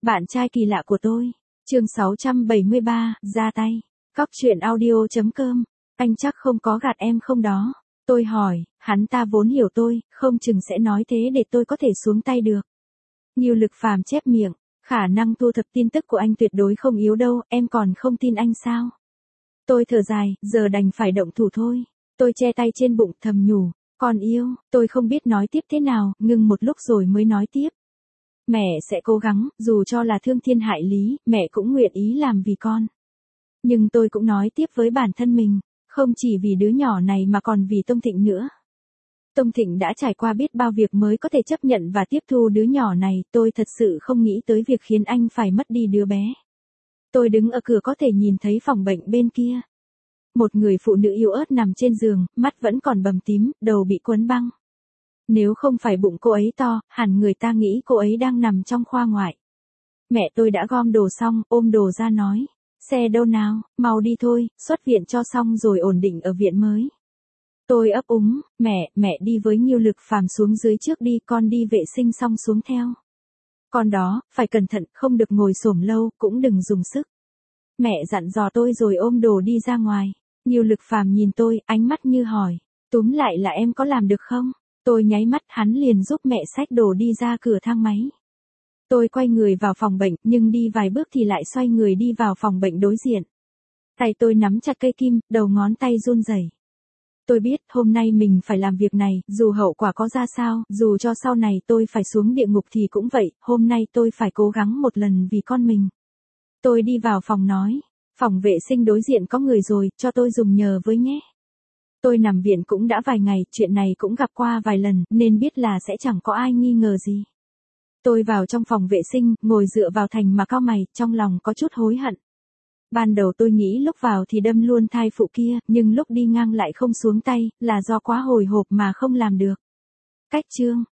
Bạn trai kỳ lạ của tôi. Chương 673, ra tay. Cóc truyện audio.com. Anh chắc không có gạt em không đó? Tôi hỏi, hắn ta vốn hiểu tôi, không chừng sẽ nói thế để tôi có thể xuống tay được. Nhiêu Lực Phàm chép miệng, khả năng thu thập tin tức của anh tuyệt đối không yếu đâu, em còn không tin anh sao? Tôi thở dài, giờ đành phải động thủ thôi. Tôi che tay trên bụng thầm nhủ, con yêu, tôi không biết nói tiếp thế nào, ngừng một lúc rồi mới nói tiếp. Mẹ sẽ cố gắng, dù cho là thương thiên hại lý, mẹ cũng nguyện ý làm vì con. Nhưng tôi cũng nói tiếp với bản thân mình, không chỉ vì đứa nhỏ này mà còn vì Tông Thịnh nữa. Tông Thịnh đã trải qua biết bao việc mới có thể chấp nhận và tiếp thu đứa nhỏ này, tôi thật sự không nghĩ tới việc khiến anh phải mất đi đứa bé. Tôi đứng ở cửa có thể nhìn thấy phòng bệnh bên kia. Một người phụ nữ yếu ớt nằm trên giường, mắt vẫn còn bầm tím, đầu bị quấn băng. Nếu không phải bụng cô ấy to, hẳn người ta nghĩ cô ấy đang nằm trong khoa ngoại. Mẹ tôi đã gom đồ xong, ôm đồ ra nói. Xe đâu nào, mau đi thôi, xuất viện cho xong rồi ổn định ở viện mới. Tôi ấp úng, mẹ đi với Nhiêu Lực Phàm xuống dưới trước đi, con đi vệ sinh xong xuống theo. Con đó, phải cẩn thận, không được ngồi xổm lâu, cũng đừng dùng sức. Mẹ dặn dò tôi rồi ôm đồ đi ra ngoài. Nhiêu Lực Phàm nhìn tôi, ánh mắt như hỏi, túm lại là em có làm được không? Tôi nháy mắt, hắn liền giúp mẹ xách đồ đi ra cửa thang máy. Tôi quay người vào phòng bệnh, nhưng đi vài bước thì lại xoay người đi vào phòng bệnh đối diện. Tay tôi nắm chặt cây kim, đầu ngón tay run rẩy. Tôi biết, hôm nay mình phải làm việc này, dù hậu quả có ra sao, dù cho sau này tôi phải xuống địa ngục thì cũng vậy, hôm nay tôi phải cố gắng một lần vì con mình. Tôi đi vào phòng nói, phòng vệ sinh đối diện có người rồi, cho tôi dùng nhờ với nhé. Tôi nằm viện cũng đã vài ngày, chuyện này cũng gặp qua vài lần, nên biết là sẽ chẳng có ai nghi ngờ gì. Tôi vào trong phòng vệ sinh, ngồi dựa vào thành mà cau mày, trong lòng có chút hối hận. Ban đầu tôi nghĩ lúc vào thì đâm luôn thai phụ kia, nhưng lúc đi ngang lại không xuống tay, là do quá hồi hộp mà không làm được. Cách chương.